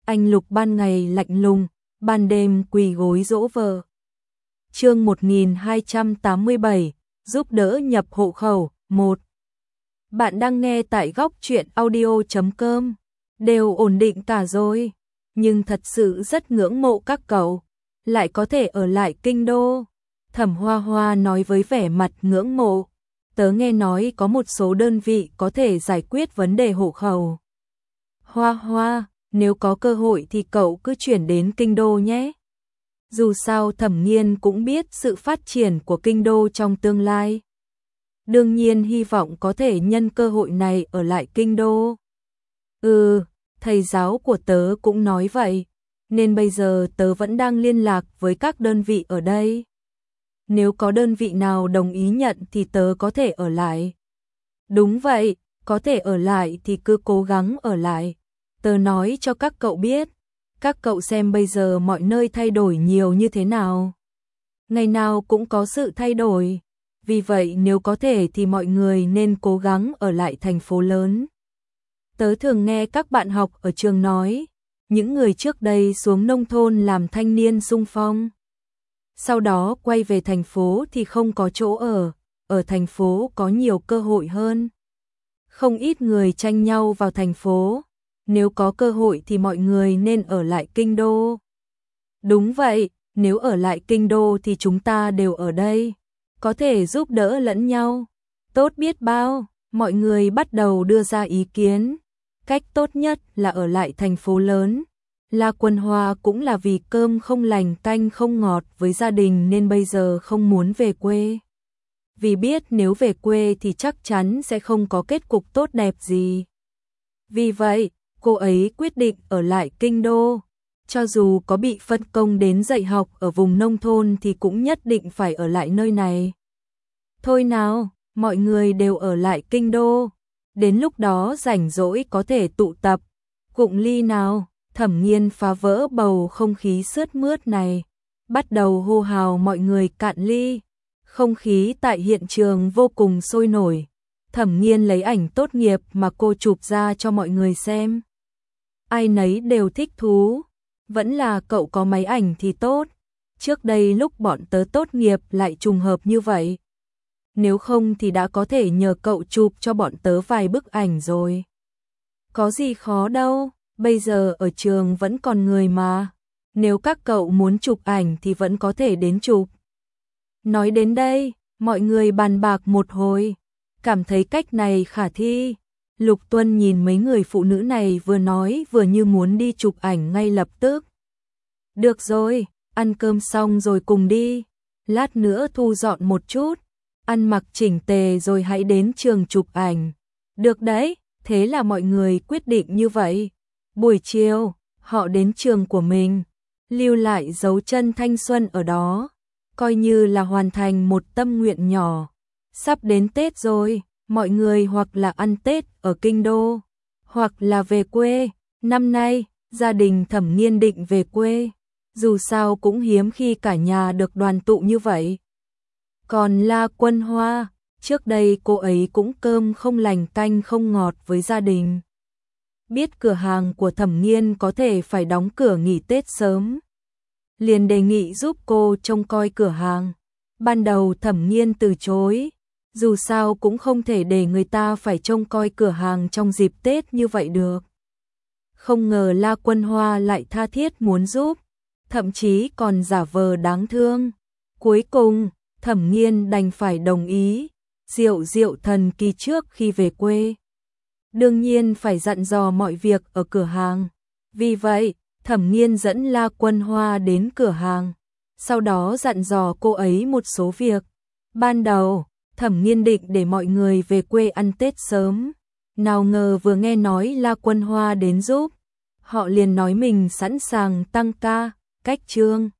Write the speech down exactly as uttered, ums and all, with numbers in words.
anh Lục ban ngày lạnh lùng, ban đêm quỳ gối dỗ vợ. Chương một nghìn hai trăm tám mươi bảy, giúp đỡ nhập hộ khẩu. một. Bạn đang nghe tại góc truyện audio chấm com. Đều ổn định cả rồi, nhưng thật sự rất ngưỡng mộ các cậu, lại có thể ở lại kinh đô. Thẩm Hoa Hoa nói với vẻ mặt ngưỡng mộ. Tớ nghe nói có một số đơn vị có thể giải quyết vấn đề hộ khẩu. Hoa Hoa, nếu có cơ hội thì cậu cứ chuyển đến kinh đô nhé. Dù sao Thẩm Nghiên cũng biết sự phát triển của kinh đô trong tương lai. Đương nhiên hy vọng có thể nhân cơ hội này ở lại kinh đô. Ừ, thầy giáo của tớ cũng nói vậy, nên bây giờ tớ vẫn đang liên lạc với các đơn vị ở đây. Nếu có đơn vị nào đồng ý nhận thì tớ có thể ở lại. Đúng vậy, có thể ở lại thì cứ cố gắng ở lại. Tớ nói cho các cậu biết, các cậu xem bây giờ mọi nơi thay đổi nhiều như thế nào. Ngày nào cũng có sự thay đổi, vì vậy nếu có thể thì mọi người nên cố gắng ở lại thành phố lớn. Tớ thường nghe các bạn học ở trường nói, những người trước đây xuống nông thôn làm thanh niên xung phong. Sau đó quay về thành phố thì không có chỗ ở, ở thành phố có nhiều cơ hội hơn. Không ít người tranh nhau vào thành phố, nếu có cơ hội thì mọi người nên ở lại kinh đô. Đúng vậy, nếu ở lại kinh đô thì chúng ta đều ở đây, có thể giúp đỡ lẫn nhau. Tốt biết bao, mọi người bắt đầu đưa ra ý kiến. Cách tốt nhất là ở lại thành phố lớn. La Quân Hoa cũng là vì cơm không lành canh không ngọt với gia đình nên bây giờ không muốn về quê. Vì biết nếu về quê thì chắc chắn sẽ không có kết cục tốt đẹp gì. Vì vậy, cô ấy quyết định ở lại kinh đô. Cho dù có bị phân công đến dạy học ở vùng nông thôn thì cũng nhất định phải ở lại nơi này. Thôi nào, mọi người đều ở lại kinh đô. Đến lúc đó rảnh rỗi có thể tụ tập, cụng ly nào. Thẩm Nghiên phá vỡ bầu không khí sướt mướt này, bắt đầu hô hào mọi người cạn ly. Không khí tại hiện trường vô cùng sôi nổi. Thẩm Nghiên lấy ảnh tốt nghiệp mà cô chụp ra cho mọi người xem. Ai nấy đều thích thú. Vẫn là cậu có máy ảnh thì tốt. Trước đây lúc bọn tớ tốt nghiệp lại trùng hợp như vậy. Nếu không thì đã có thể nhờ cậu chụp cho bọn tớ vài bức ảnh rồi. Có gì khó đâu. Bây giờ ở trường vẫn còn người mà, nếu các cậu muốn chụp ảnh thì vẫn có thể đến chụp. Nói đến đây, mọi người bàn bạc một hồi, cảm thấy cách này khả thi. Lục Tuân nhìn mấy người phụ nữ này vừa nói vừa như muốn đi chụp ảnh ngay lập tức. Được rồi, ăn cơm xong rồi cùng đi, lát nữa thu dọn một chút, ăn mặc chỉnh tề rồi hãy đến trường chụp ảnh. Được đấy, thế là mọi người quyết định như vậy. Buổi chiều, họ đến trường của mình, lưu lại dấu chân thanh xuân ở đó, coi như là hoàn thành một tâm nguyện nhỏ. Sắp đến Tết rồi, mọi người hoặc là ăn Tết ở kinh đô, hoặc là về quê. Năm nay, gia đình Thẩm Nghiên định về quê, dù sao cũng hiếm khi cả nhà được đoàn tụ như vậy. Còn La Quân Hoa, trước đây cô ấy cũng cơm không lành canh không ngọt với gia đình. Biết cửa hàng của Thẩm Nghiên có thể phải đóng cửa nghỉ Tết sớm, liền đề nghị giúp cô trông coi cửa hàng. Ban đầu Thẩm Nghiên từ chối, dù sao cũng không thể để người ta phải trông coi cửa hàng trong dịp Tết như vậy được. Không ngờ La Quân Hoa lại tha thiết muốn giúp, thậm chí còn giả vờ đáng thương. Cuối cùng, Thẩm Nghiên đành phải đồng ý, rượu rượu thần kỳ trước khi về quê. Đương nhiên phải dặn dò mọi việc ở cửa hàng. Vì vậy, Thẩm Nghiên dẫn La Quân Hoa đến cửa hàng, sau đó dặn dò cô ấy một số việc. Ban đầu, Thẩm Nghiên định để mọi người về quê ăn Tết sớm. Nào ngờ vừa nghe nói La Quân Hoa đến giúp, họ liền nói mình sẵn sàng tăng ca, cách trương.